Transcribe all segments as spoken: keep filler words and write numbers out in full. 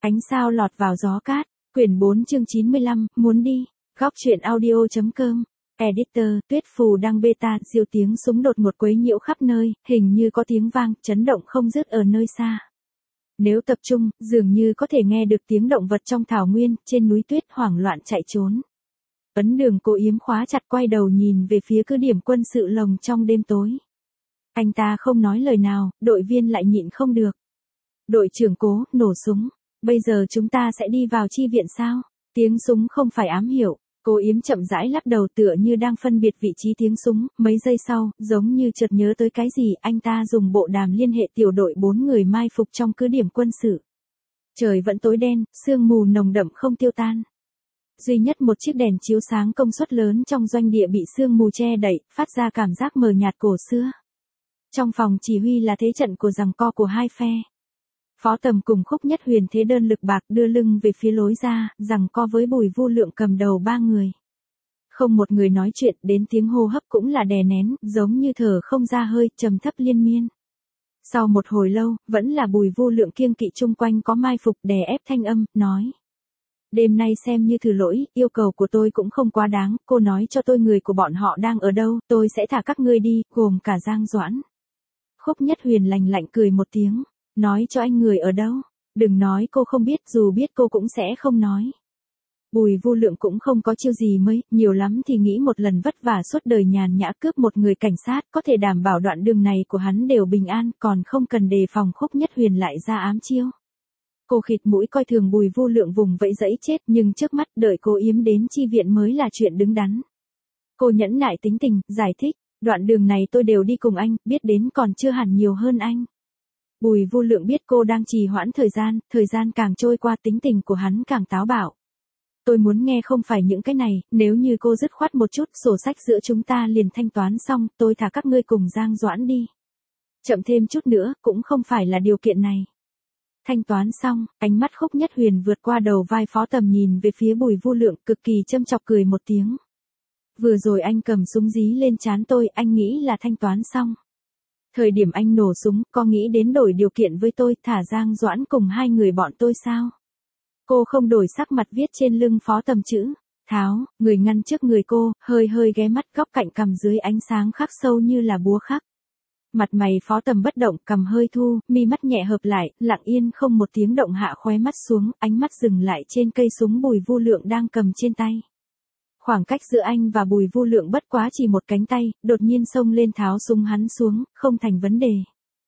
Ánh sao lọt vào gió cát, quyển bốn chương chín mươi lăm, muốn đi, góc truyện audio.com. Editor, Tuyết Phù đăng beta, diêu tiếng súng đột ngột quấy nhiễu khắp nơi, hình như có tiếng vang, chấn động không dứt ở nơi xa. Nếu tập trung, dường như có thể nghe được tiếng động vật trong thảo nguyên, trên núi tuyết hoảng loạn chạy trốn. Ấn Đường Cố Yếm khóa chặt quay đầu nhìn về phía cứ điểm quân sự lồng trong đêm tối. Anh ta không nói lời nào, đội viên lại nhịn không được. Đội trưởng Cố, nổ súng. Bây giờ chúng ta sẽ đi vào chi viện sao? Tiếng súng không phải ám hiệu. Cố Yếm chậm rãi lắc đầu tựa như đang phân biệt vị trí tiếng súng, mấy giây sau, giống như chợt nhớ tới cái gì, anh ta dùng bộ đàm liên hệ tiểu đội bốn người mai phục trong cứ điểm quân sự. Trời vẫn tối đen, sương mù nồng đậm không tiêu tan. Duy nhất một chiếc đèn chiếu sáng công suất lớn trong doanh địa bị sương mù che đậy, phát ra cảm giác mờ nhạt cổ xưa. Trong phòng chỉ huy là thế trận của giằng co của hai phe. Phó Tầm cùng Khúc Nhất Huyền thế đơn lực bạc đưa lưng về phía lối ra, giằng co với Bùi Vu Lượng cầm đầu ba người. Không một người nói chuyện, đến tiếng hô hấp cũng là đè nén, giống như thở không ra hơi, trầm thấp liên miên. Sau một hồi lâu, vẫn là Bùi Vu Lượng kiêng kỵ chung quanh có mai phục đè ép thanh âm, nói. Đêm nay xem như thử lỗi, yêu cầu của tôi cũng không quá đáng, cô nói cho tôi người của bọn họ đang ở đâu, tôi sẽ thả các ngươi đi, gồm cả Giang Doãn. Khúc Nhất Huyền lành lạnh cười một tiếng. Nói cho anh người ở đâu, đừng nói cô không biết, dù biết cô cũng sẽ không nói. Bùi Vu Lượng cũng không có chiêu gì mới, nhiều lắm thì nghĩ một lần vất vả suốt đời nhàn nhã cướp một người cảnh sát, có thể đảm bảo đoạn đường này của hắn đều bình an, còn không cần đề phòng Khúc Nhất Huyền lại ra ám chiêu. Cô khịt mũi coi thường Bùi Vu Lượng vùng vẫy dẫy chết, nhưng trước mắt đợi Cố Yếm đến chi viện mới là chuyện đứng đắn. Cô nhẫn nại tính tình, giải thích, đoạn đường này tôi đều đi cùng anh, biết đến còn chưa hẳn nhiều hơn anh. Bùi Vu Lượng biết cô đang trì hoãn thời gian, thời gian càng trôi qua tính tình của hắn càng táo bạo. Tôi muốn nghe không phải những cái này, nếu như cô dứt khoát một chút, sổ sách giữa chúng ta liền thanh toán xong, tôi thả các ngươi cùng Giang Doãn đi. Chậm thêm chút nữa, cũng không phải là điều kiện này. Thanh toán xong, ánh mắt Khúc Nhất Huyền vượt qua đầu vai Phó Tầm nhìn về phía Bùi Vu Lượng, cực kỳ châm chọc cười một tiếng. Vừa rồi anh cầm súng dí lên trán tôi, anh nghĩ là thanh toán xong. Thời điểm anh nổ súng, có nghĩ đến đổi điều kiện với tôi, thả Giang Doãn cùng hai người bọn tôi sao? Cô không đổi sắc mặt viết trên lưng Phó Tầm chữ. Tháo, người ngăn trước người cô, hơi hơi ghé mắt góc cạnh cằm dưới ánh sáng khắc sâu như là búa khắc. Mặt mày Phó Tầm bất động, cằm hơi thu, mi mắt nhẹ hợp lại, lặng yên không một tiếng động hạ khóe mắt xuống, ánh mắt dừng lại trên cây súng Bùi Vu Lượng đang cầm trên tay. Khoảng cách giữa anh và Bùi Vu Lượng bất quá chỉ một cánh tay, đột nhiên xông lên tháo súng hắn xuống, không thành vấn đề.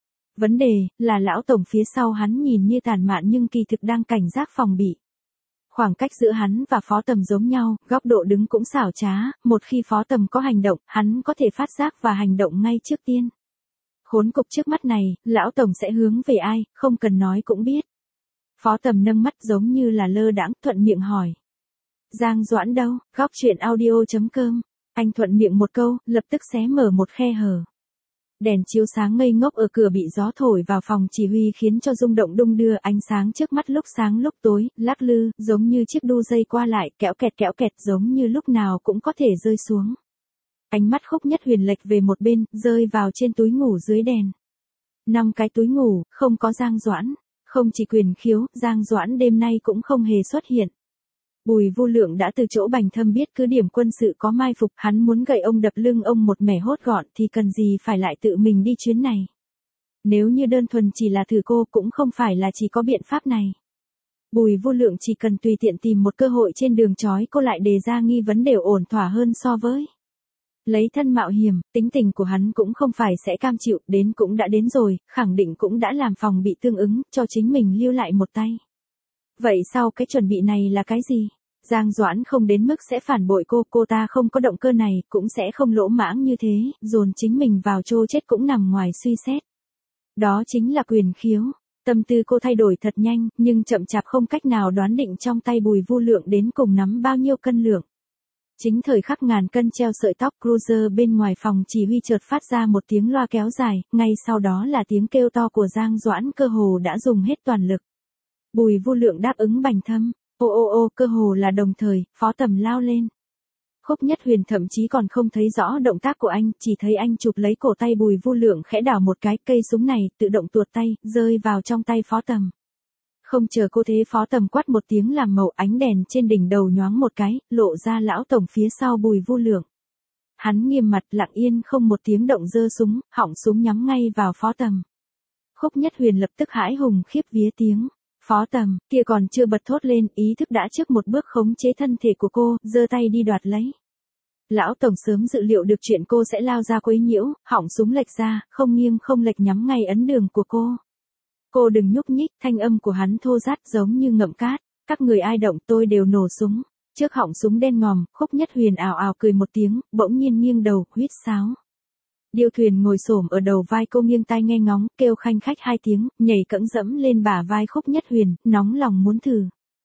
Vấn đề là lão tổng phía sau hắn nhìn như tàn mạn nhưng kỳ thực đang cảnh giác phòng bị. Khoảng cách giữa hắn và Phó Tầm giống nhau, góc độ đứng cũng xảo trá, một khi Phó Tầm có hành động, hắn có thể phát giác và hành động ngay trước tiên. Khốn cục trước mắt này, lão tổng sẽ hướng về ai, không cần nói cũng biết. Phó Tầm nâng mắt giống như là lơ đãng, thuận miệng hỏi. Giang Doãn đâu, góc truyện audio.com. Anh thuận miệng một câu, lập tức xé mở một khe hở. Đèn chiếu sáng ngây ngốc ở cửa bị gió thổi vào phòng chỉ huy khiến cho rung động đung đưa, ánh sáng trước mắt lúc sáng lúc tối, lắc lư, giống như chiếc đu dây qua lại, kẽo kẹt kẽo kẹt giống như lúc nào cũng có thể rơi xuống. Ánh mắt Khúc Nhất Huyền lệch về một bên, rơi vào trên túi ngủ dưới đèn. Năm cái túi ngủ, không có Giang Doãn. Không chỉ Quyền Khiếu, Giang Doãn đêm nay cũng không hề xuất hiện. Bùi Vu Lượng đã từ chỗ Bành Thâm biết cứ điểm quân sự có mai phục, hắn muốn gậy ông đập lưng ông một mẻ hốt gọn thì cần gì phải lại tự mình đi chuyến này. Nếu như đơn thuần chỉ là thử cô cũng không phải là chỉ có biện pháp này. Bùi Vu Lượng chỉ cần tùy tiện tìm một cơ hội trên đường chói cô lại đề ra nghi vấn đều ổn thỏa hơn so với. Lấy thân mạo hiểm, tính tình của hắn cũng không phải sẽ cam chịu, đến cũng đã đến rồi, khẳng định cũng đã làm phòng bị tương ứng, cho chính mình lưu lại một tay. Vậy sau cái chuẩn bị này là cái gì? Giang Doãn không đến mức sẽ phản bội cô, cô ta không có động cơ này, cũng sẽ không lỗ mãng như thế, dồn chính mình vào chỗ chết cũng nằm ngoài suy xét. Đó chính là Quyền Khiếu. Tâm tư cô thay đổi thật nhanh, nhưng chậm chạp không cách nào đoán định trong tay Bùi Vu Lượng đến cùng nắm bao nhiêu cân lượng. Chính thời khắc ngàn cân treo sợi tóc, cruiser bên ngoài phòng chỉ huy chợt phát ra một tiếng loa kéo dài, ngay sau đó là tiếng kêu to của Giang Doãn, cơ hồ đã dùng hết toàn lực. Bùi Vu Lượng đáp ứng Bành Thâm, ô ô ô, cơ hồ là đồng thời, Phó Tầm lao lên. Khúc Nhất Huyền thậm chí còn không thấy rõ động tác của anh, chỉ thấy anh chụp lấy cổ tay Bùi Vu Lượng khẽ đảo một cái, cây súng này tự động tuột tay, rơi vào trong tay Phó Tầm. Không chờ cô thế Phó Tầm quát một tiếng làm màu, ánh đèn trên đỉnh đầu nhoáng một cái, lộ ra lão tổng phía sau Bùi Vu Lượng. Hắn nghiêm mặt lặng yên không một tiếng động giơ súng, họng súng nhắm ngay vào Phó Tầm. Khúc Nhất Huyền lập tức hãi hùng khiếp vía tiếng. Phó Tầm, kia còn chưa bật thốt lên, ý thức đã trước một bước khống chế thân thể của cô, giơ tay đi đoạt lấy. Lão tổng sớm dự liệu được chuyện cô sẽ lao ra quấy nhiễu, họng súng lệch ra, không nghiêng không lệch nhắm ngay ấn đường của cô. Cô đừng nhúc nhích, thanh âm của hắn thô rát giống như ngậm cát, các người ai động tôi đều nổ súng. Trước họng súng đen ngòm, Khúc Nhất Huyền ào ào cười một tiếng, bỗng nhiên nghiêng đầu, huýt sáo. Điêu Thuyền ngồi xổm ở đầu vai cô nghiêng tai nghe ngóng, kêu khanh khách hai tiếng, nhảy cẫng dẫm lên bả vai Khúc Nhất Huyền, nóng lòng muốn thử.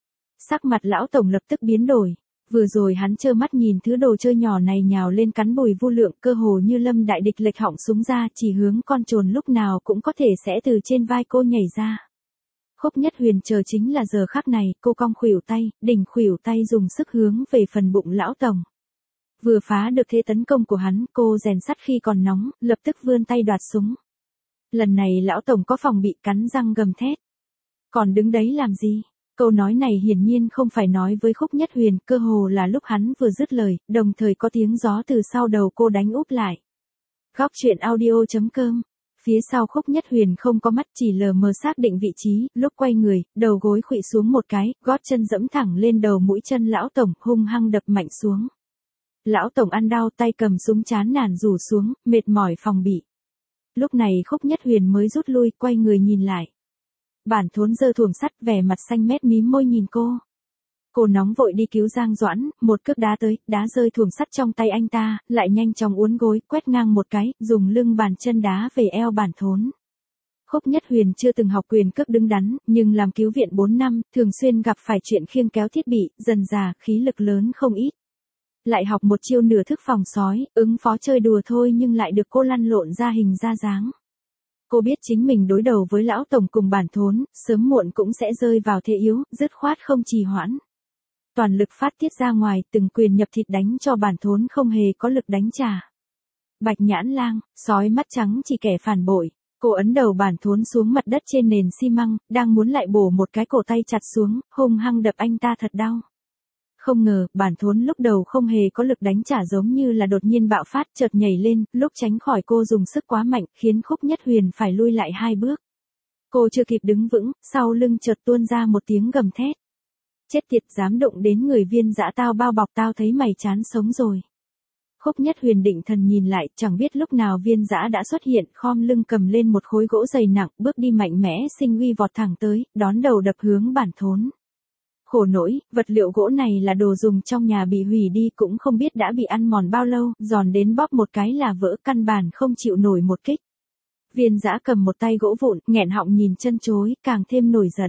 Sắc mặt lão tổng lập tức biến đổi. Vừa rồi hắn trơ mắt nhìn thứ đồ chơi nhỏ này nhào lên cắn Bùi Vu Lượng, cơ hồ như lâm đại địch lệch họng súng ra, chỉ hướng con trồn lúc nào cũng có thể sẽ từ trên vai cô nhảy ra. Khúc Nhất Huyền chờ chính là giờ khắc này, cô cong khuỷu tay, đỉnh khuỷu tay dùng sức hướng về phần bụng lão tổng. Vừa phá được thế tấn công của hắn, cô rèn sắt khi còn nóng, lập tức vươn tay đoạt súng. Lần này lão tổng có phòng bị, cắn răng gầm thét. Còn đứng đấy làm gì? Câu nói này hiển nhiên không phải nói với Khúc Nhất Huyền, cơ hồ là lúc hắn vừa dứt lời, đồng thời có tiếng gió từ sau đầu cô đánh úp lại. Góc truyện audio chấm com. Phía sau Khúc Nhất Huyền không có mắt, chỉ lờ mờ xác định vị trí, lúc quay người, đầu gối khuỵu xuống một cái, gót chân dẫm thẳng lên đầu mũi chân lão tổng, hung hăng đập mạnh xuống. Lão tổng ăn đau, tay cầm súng chán nản rủ xuống, mệt mỏi phòng bị. Lúc này Khúc Nhất Huyền mới rút lui, quay người nhìn lại. Bản Thốn giơ thuồng sắt, vẻ mặt xanh mét mím môi nhìn cô. Cô nóng vội đi cứu Giang Doãn, một cước đá tới, đá rơi thuồng sắt trong tay anh ta, lại nhanh chóng uốn gối, quét ngang một cái, dùng lưng bàn chân đá về eo Bản Thốn. Khúc Nhất Huyền chưa từng học quyền cước đứng đắn, nhưng làm cứu viện bốn năm, thường xuyên gặp phải chuyện khiêng kéo thiết bị, dần dà, khí lực lớn không ít. Lại học một chiêu nửa thức phòng sói, ứng phó chơi đùa thôi nhưng lại được cô lăn lộn ra hình ra dáng. Cô biết chính mình đối đầu với lão tổng cùng Bản Thốn, sớm muộn cũng sẽ rơi vào thế yếu, dứt khoát không trì hoãn. Toàn lực phát tiết ra ngoài, từng quyền nhập thịt đánh cho Bản Thốn không hề có lực đánh trả. Bạch Nhãn Lang, sói mắt trắng chỉ kẻ phản bội. Cô ấn đầu Bản Thốn xuống mặt đất trên nền xi măng, đang muốn lại bổ một cái cổ tay chặt xuống, hung hăng đập anh ta thật đau. Không ngờ, Bản Thốn lúc đầu không hề có lực đánh trả, giống như là đột nhiên bạo phát, chợt nhảy lên, lúc tránh khỏi cô dùng sức quá mạnh, khiến Khúc Nhất Huyền phải lui lại hai bước. Cô chưa kịp đứng vững, sau lưng chợt tuôn ra một tiếng gầm thét. Chết tiệt, dám đụng đến người Viên Dã, tao bao bọc tao thấy mày chán sống rồi. Khúc Nhất Huyền định thần nhìn lại, chẳng biết lúc nào Viên Dã đã xuất hiện, khom lưng cầm lên một khối gỗ dày nặng, bước đi mạnh mẽ sinh uy vọt thẳng tới, đón đầu đập hướng Bản Thốn. Khổ nỗi, vật liệu gỗ này là đồ dùng trong nhà bị hủy đi, cũng không biết đã bị ăn mòn bao lâu, giòn đến bóp một cái là vỡ, căn bản không chịu nổi một kích. Viên Dã cầm một tay gỗ vụn, nghẹn họng nhìn chân chối, càng thêm nổi giận.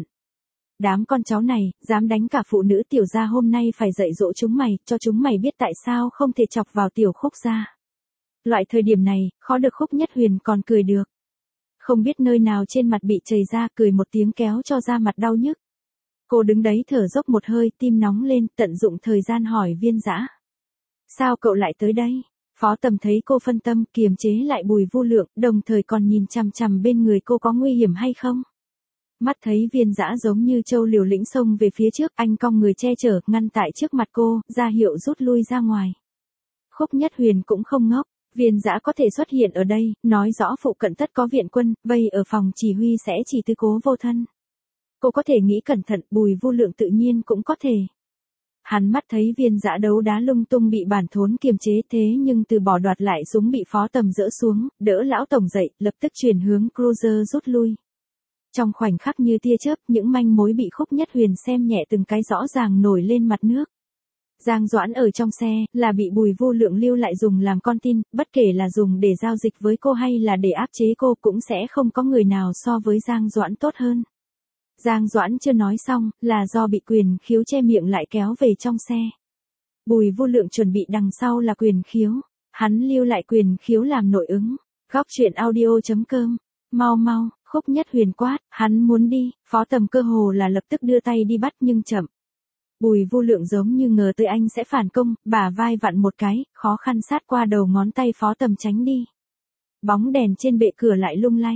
Đám con cháu này, dám đánh cả phụ nữ tiểu gia, hôm nay phải dạy dỗ chúng mày, cho chúng mày biết tại sao không thể chọc vào tiểu Khúc gia. Loại thời điểm này, khó được Khúc Nhất Huyền còn cười được. Không biết nơi nào trên mặt bị chảy ra, cười một tiếng kéo cho da mặt đau nhức. Cô đứng đấy thở dốc một hơi, tim nóng lên, tận dụng thời gian hỏi Viên Dã. Sao cậu lại tới đây? Phó Tầm thấy cô phân tâm, kiềm chế lại Bùi Vu Lượng, đồng thời còn nhìn chằm chằm bên người cô có nguy hiểm hay không. Mắt thấy Viên Dã giống như trâu liều lĩnh xông về phía trước, anh cong người che chở, ngăn tại trước mặt cô, ra hiệu rút lui ra ngoài. Khúc Nhất Huyền cũng không ngốc, Viên Dã có thể xuất hiện ở đây, nói rõ phụ cận tất có viện quân, vây ở phòng chỉ huy sẽ chỉ tư cố vô thân. Cô có thể nghĩ cẩn thận, Bùi Vu Lượng tự nhiên cũng có thể. Hắn mắt thấy Viên Dã đấu đá lung tung bị Bản Thốn kiềm chế, thế nhưng từ bỏ đoạt lại súng bị Phó Tầm dỡ xuống, đỡ lão tổng dậy, lập tức chuyển hướng cruiser rút lui. Trong khoảnh khắc như tia chớp, những manh mối bị Khúc Nhất Huyền xem nhẹ từng cái rõ ràng nổi lên mặt nước. Giang Doãn ở trong xe, là bị Bùi Vu Lượng lưu lại dùng làm con tin, bất kể là dùng để giao dịch với cô hay là để áp chế cô, cũng sẽ không có người nào so với Giang Doãn tốt hơn. Giang Doãn chưa nói xong, là do bị Quyền Khiếu che miệng lại kéo về trong xe. Bùi Vu Lượng chuẩn bị đằng sau là Quyền Khiếu, hắn lưu lại Quyền Khiếu làm nội ứng. Góc truyện audio chấm com, mau mau, Khúc Nhất Huyền quát, hắn muốn đi, Phó Tầm cơ hồ là lập tức đưa tay đi bắt nhưng chậm. Bùi Vu Lượng giống như ngờ tới anh sẽ phản công, bả vai vặn một cái, khó khăn sát qua đầu ngón tay Phó Tầm tránh đi. Bóng đèn trên bệ cửa lại lung lay.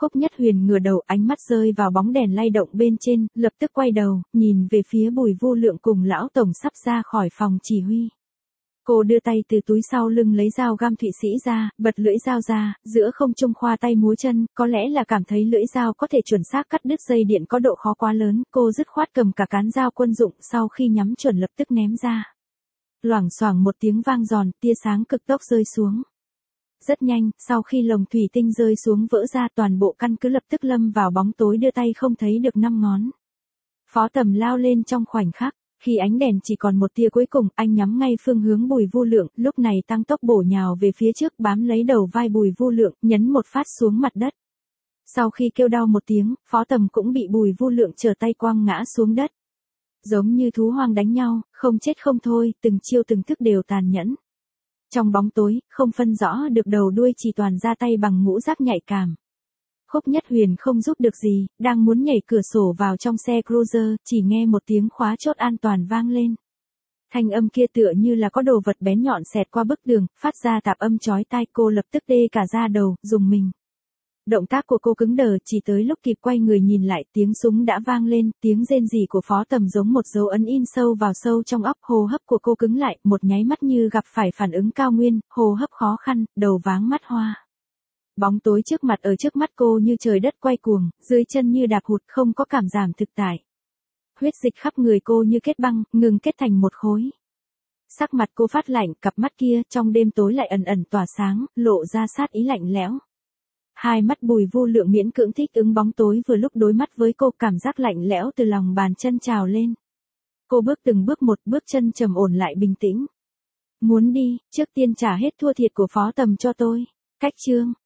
Khúc Nhất Huyền ngửa đầu, ánh mắt rơi vào bóng đèn lay động bên trên, lập tức quay đầu, nhìn về phía Bùi Vu Lượng cùng lão tổng sắp ra khỏi phòng chỉ huy. Cô đưa tay từ túi sau lưng lấy dao găm Thụy Sĩ ra, bật lưỡi dao ra, giữa không trung khoa tay múa chân, có lẽ là cảm thấy lưỡi dao có thể chuẩn xác cắt đứt dây điện có độ khó quá lớn, cô dứt khoát cầm cả cán dao quân dụng, sau khi nhắm chuẩn lập tức ném ra. Loảng xoảng một tiếng vang giòn, tia sáng cực tốc rơi xuống. Rất nhanh, sau khi lồng thủy tinh rơi xuống vỡ ra, toàn bộ căn cứ lập tức lâm vào bóng tối, đưa tay không thấy được năm ngón. Phó Tầm lao lên trong khoảnh khắc, khi ánh đèn chỉ còn một tia cuối cùng, anh nhắm ngay phương hướng Bùi Vu Lượng, lúc này tăng tốc bổ nhào về phía trước, bám lấy đầu vai Bùi Vu Lượng, nhấn một phát xuống mặt đất. Sau khi kêu đau một tiếng, Phó Tầm cũng bị Bùi Vu Lượng trở tay quăng ngã xuống đất. Giống như thú hoang đánh nhau, không chết không thôi, từng chiêu từng thức đều tàn nhẫn. Trong bóng tối, không phân rõ được đầu đuôi, chỉ toàn ra tay bằng ngũ giác nhạy cảm. Khúc Nhất Huyền không giúp được gì, đang muốn nhảy cửa sổ vào trong xe cruiser, chỉ nghe một tiếng khóa chốt an toàn vang lên. Thanh âm kia tựa như là có đồ vật bén nhọn xẹt qua bức tường, phát ra tạp âm chói tai, cô lập tức tê cả da đầu, rùng mình. Động tác của cô cứng đờ, chỉ tới lúc kịp quay người nhìn lại, tiếng súng đã vang lên, tiếng rên rỉ của Phó Tầm giống một dấu ấn in sâu vào sâu trong óc, hô hấp của cô cứng lại, một nháy mắt như gặp phải phản ứng cao nguyên, hô hấp khó khăn, đầu váng mắt hoa. Bóng tối trước mặt ở trước mắt cô như trời đất quay cuồng, dưới chân như đạp hụt, không có cảm giảm thực tại. Huyết dịch khắp người cô như kết băng, ngừng kết thành một khối. Sắc mặt cô phát lạnh, cặp mắt kia trong đêm tối lại ẩn ẩn tỏa sáng, lộ ra sát ý lạnh lẽo. Hai mắt Bùi Vu Lượng miễn cưỡng thích ứng bóng tối, vừa lúc đối mắt với cô, cảm giác lạnh lẽo từ lòng bàn chân trào lên. Cô bước từng bước một, bước chân trầm ổn lại bình tĩnh. Muốn đi, trước tiên trả hết thua thiệt của Phó Tầm cho tôi. Cách chương